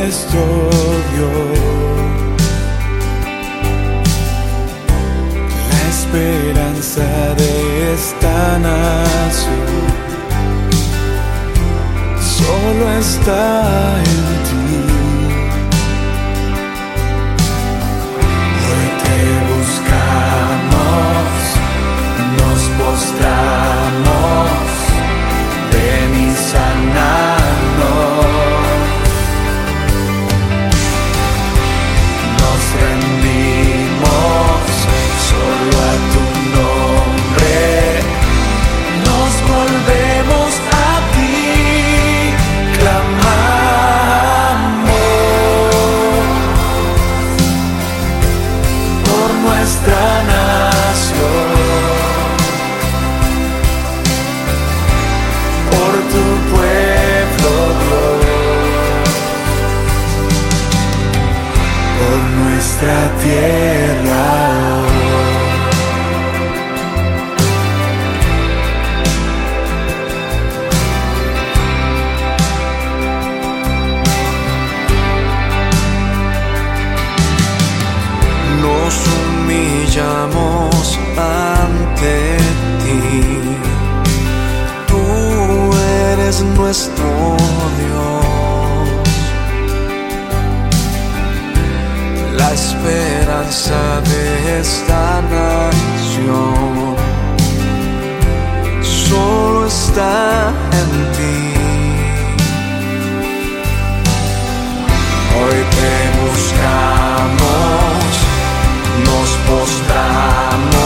nuestro Dios, la esperanza de esta nación solo está en ti. Hoy te buscamos, nos postramos, ven y sánanos. Nos rendimos solo a tu nombre, nos volvemos a ti, clamamos por nuestra nación, por tu pueblo, Dios, por nuestra tierra. Nos humillamos ante ti, tú eres nuestro Dios, la esperanza de esta nación solo está en ti. Hoy te buscamos, nos postramos.